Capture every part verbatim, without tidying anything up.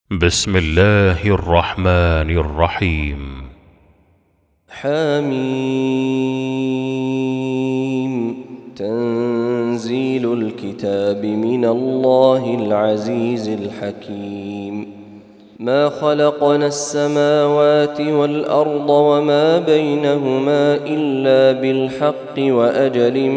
بسم الله الرحمن الرحيم. حميم. تنزيل الكتاب من الله العزيز الحكيم. ما خلقنا السماوات والأرض وما بينهما إلا بالحق وأجل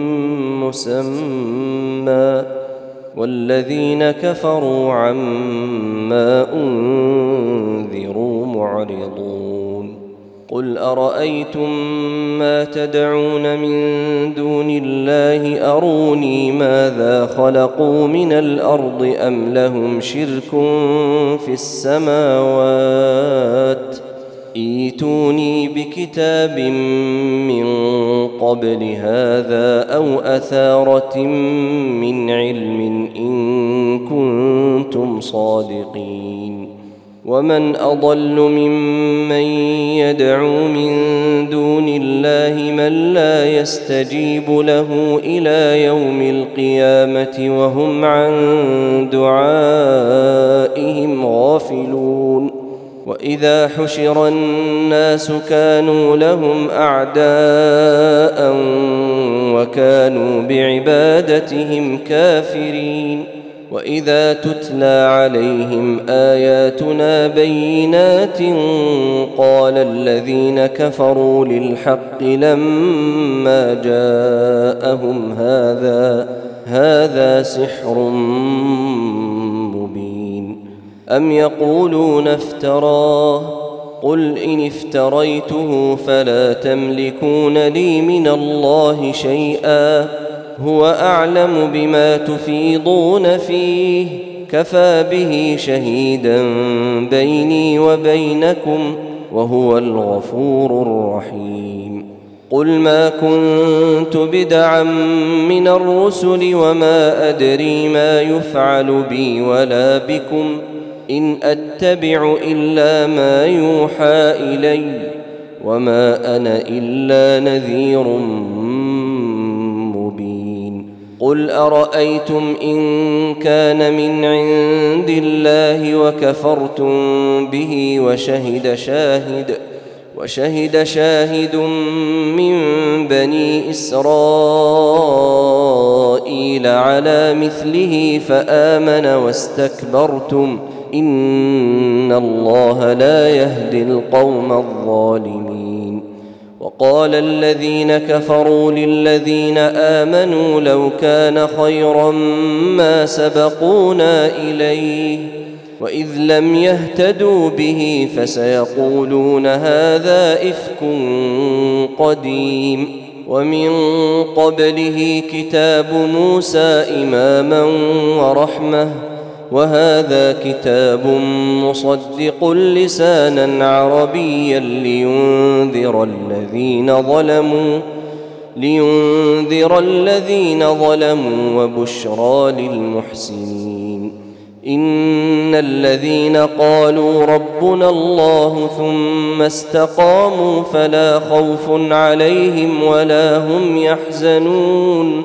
مسمى، والذين كفروا عما أنذروا معرضون. قل أرأيتم ما تدعون من دون الله أروني ماذا خلقوا من الأرض أم لهم شرك في السماوات؟ ائتوني بكتاب من قبل هذا أو أثارة من علم إن كنتم صادقين. ومن أضل ممن يدعو من دون الله من لا يستجيب له إلى يوم القيامة وهم عن دعائهم غافلون. وإذا حشر الناس كانوا لهم أعداء وكانوا بعبادتهم كافرين. وإذا تتلى عليهم آياتنا بينات قال الذين كفروا للحق لما جاءهم هذا هذا سحر مبين. أم يقولون افتراه؟ قل إن افتريته فلا تملكون لي من الله شيئا، هو أعلم بما تفيضون فيه، كفى به شهيدا بيني وبينكم وهو الغفور الرحيم. قل ما كنت بدعا من الرسل وما أدري ما يفعل بي ولا بكم، إن أتبع إلا ما يوحى إلي وما أنا إلا نذير مبين. قل أرأيتم إن كان من عند الله وكفرتم به وشهد شاهد وشهد شاهد من بني إسرائيل على مثله فآمن واستكبرتم إن الله لا يهدي القوم الظالمين. وقال الذين كفروا للذين آمنوا لو كان خيرا ما سبقونا إليه، وإذ لم يهتدوا به فسيقولون هذا إفك قديم. ومن قبله كتاب موسى إماما ورحمة، وهذا كتاب مصدق لسانا عربيا لينذر الذين ظلموا لينذر الذين ظلموا وبشرى للمحسنين. إن الذين قالوا ربنا الله ثم استقاموا فلا خوف عليهم ولا هم يحزنون،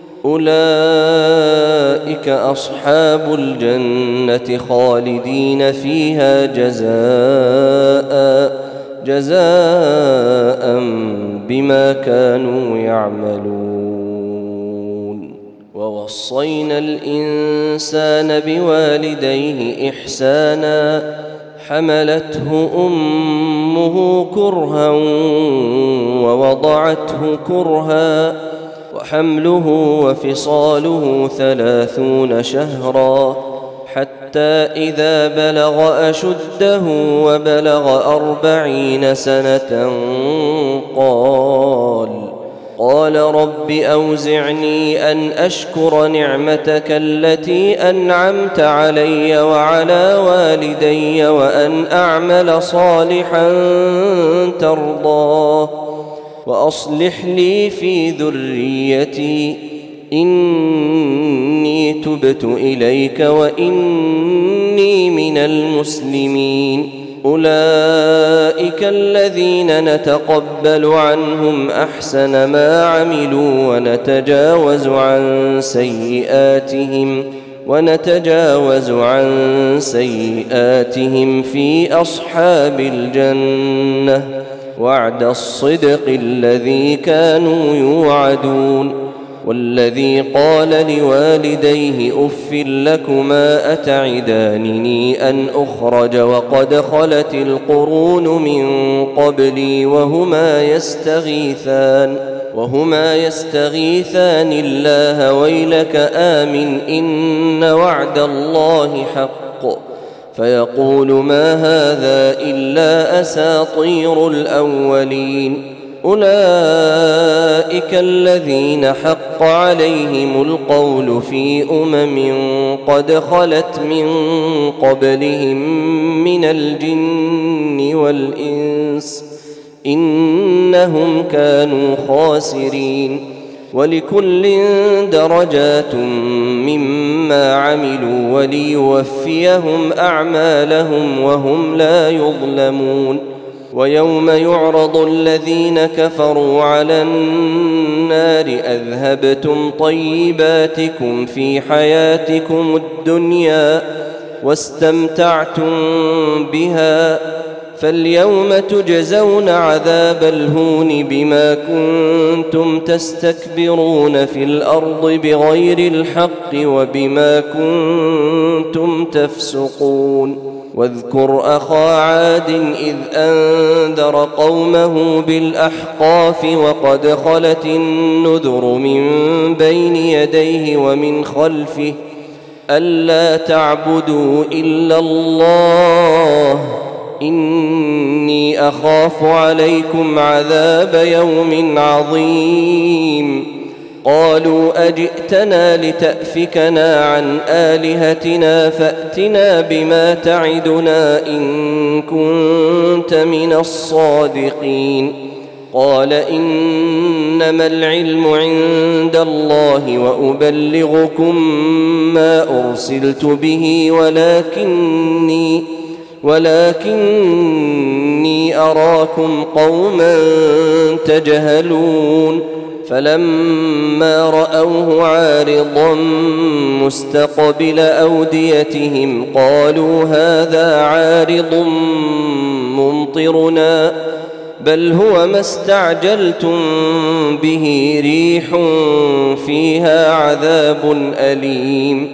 أولئك أصحاب الجنة خالدين فيها جزاء جزاء بما كانوا يعملون. ووصينا الإنسان بوالديه إحسانا، حملته أمه كرها ووضعته كرها، وحمله وفصاله ثلاثون شهرا، حتى إذا بلغ أشده وبلغ أربعين سنة قال قال رب أوزعني أن أشكر نعمتك التي أنعمت علي وعلى والدي وأن أعمل صالحا ترضاه وأصلح لي في ذريتي إني تبت إليك وإني من المسلمين. أولئك الذين نتقبل عنهم أحسن ما عملوا ونتجاوز عن سيئاتهم ونتجاوز عن سيئاتهم في أصحاب الجنة وعد الصدق الذي كانوا يوعدون. والذي قال لوالديه أف لكما أتعدانني أن أخرج وقد خلت القرون من قبلي وهما يستغيثان وهما يستغيثان الله ويلك آمن إن وعد الله حق فيقول ما هذا إلا أساطير الأولين. أولئك الذين حق عليهم القول في أمم قد خلت من قبلهم من الجن والإنس إنهم كانوا خاسرين. ولكل درجات مما عملوا وليوفيهم أعمالهم وهم لا يظلمون. ويوم يعرض الذين كفروا على النار أذهبتم طيباتكم في حياتكم الدنيا واستمتعتم بها فاليوم تجزون عذاب الهون بما كنتم تستكبرون في الأرض بغير الحق وبما كنتم تفسقون. واذكر أخا عاد إذ أنذر قومه بالأحقاف وقد خلت النذر من بين يديه ومن خلفه ألا تعبدوا إلا الله إني أخاف عليكم عذاب يوم عظيم. قالوا أجئتنا لتأفكنا عن آلهتنا فأتنا بما تعدنا إن كنت من الصادقين. قال إنما العلم عند الله وأبلغكم ما أرسلت به ولكني ولكني أراكم قوما تجهلون. فلما رأوه عارضا مستقبل أوديتهم قالوا هذا عارض ممطرنا بل هو ما استعجلتم به ريح فيها عذاب أليم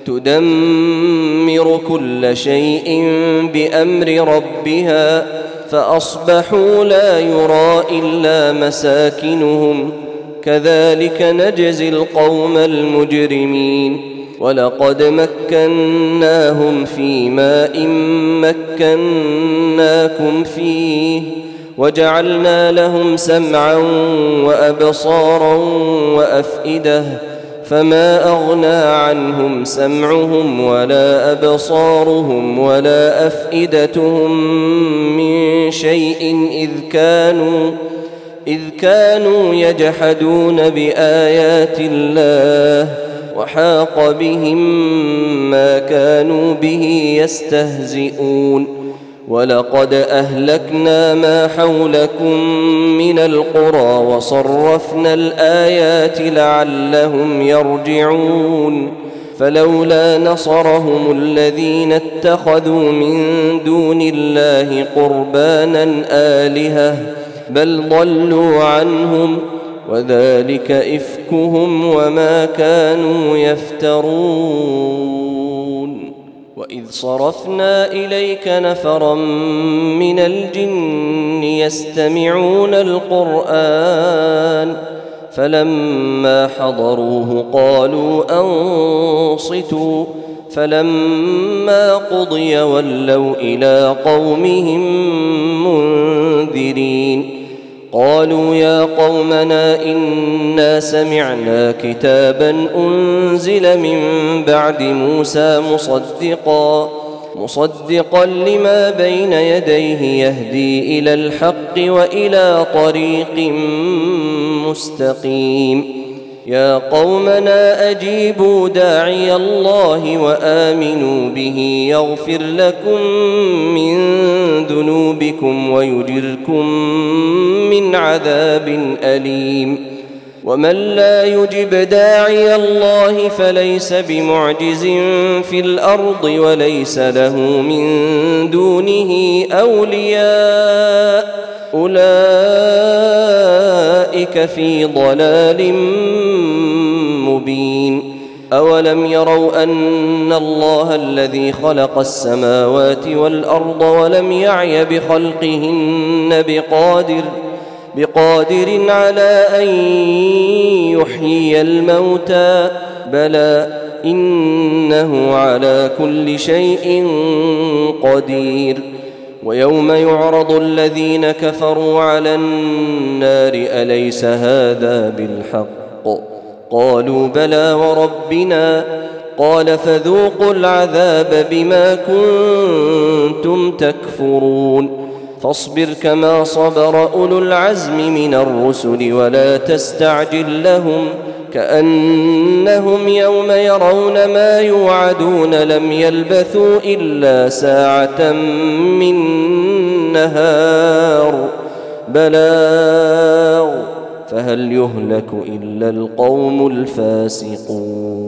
تدمر كل شيء بأمر ربها فأصبحوا لا يرى إلا مساكنهم كذلك نجزي القوم المجرمين. ولقد مكناهم في ماء مكناكم فيه وجعلنا لهم سمعا وأبصارا وأفئدة فما أغنى عنهم سمعهم ولا أبصارهم ولا أفئدتهم من شيء إذ كانوا إذ كانوا يجحدون بآيات الله وحاق بهم ما كانوا به يستهزئون. ولقد أهلكنا ما حولكم من القرى وصرفنا الآيات لعلهم يرجعون. فلولا نصرهم الذين اتخذوا من دون الله قربانا آلهة بل ضلوا عنهم وذلك إفكهم وما كانوا يفترون. وإذ صرفنا إليك نفرا من الجن يستمعون القرآن فلما حضروه قالوا أنصتوا فلما قضي ولوا إلى قومهم منذرين. قالوا يا قومنا إنا سمعنا كتابا أنزل من بعد موسى مصدقا مصدقا لما بين يديه يهدي إلى الحق وإلى طريق مستقيم. يا قومنا أجيبوا داعي الله وآمنوا به يغفر لكم من ذنوبكم ويجركم من عذاب أليم. ومن لا يجب داعي الله فليس بمعجز في الأرض وليس له من دونه أولياء أولئك في ضلال مبين. أولم يروا أن الله الذي خلق السماوات والأرض ولم يعي بخلقهن بقادر بقادر على أن يحيي الموتى بلى إنه على كل شيء قدير. ويوم يعرض الذين كفروا على النار أليس هذا بالحق قالوا بلى وربنا قال فذوقوا العذاب بما كنتم تكفرون. فاصبر كما صبر أولو العزم من الرسل ولا تستعجل لهم كأنهم يوم يرون ما يوعدون لم يلبثوا إلا ساعة من نهار بلاغ فهل يهلك إلا القوم الفاسقون.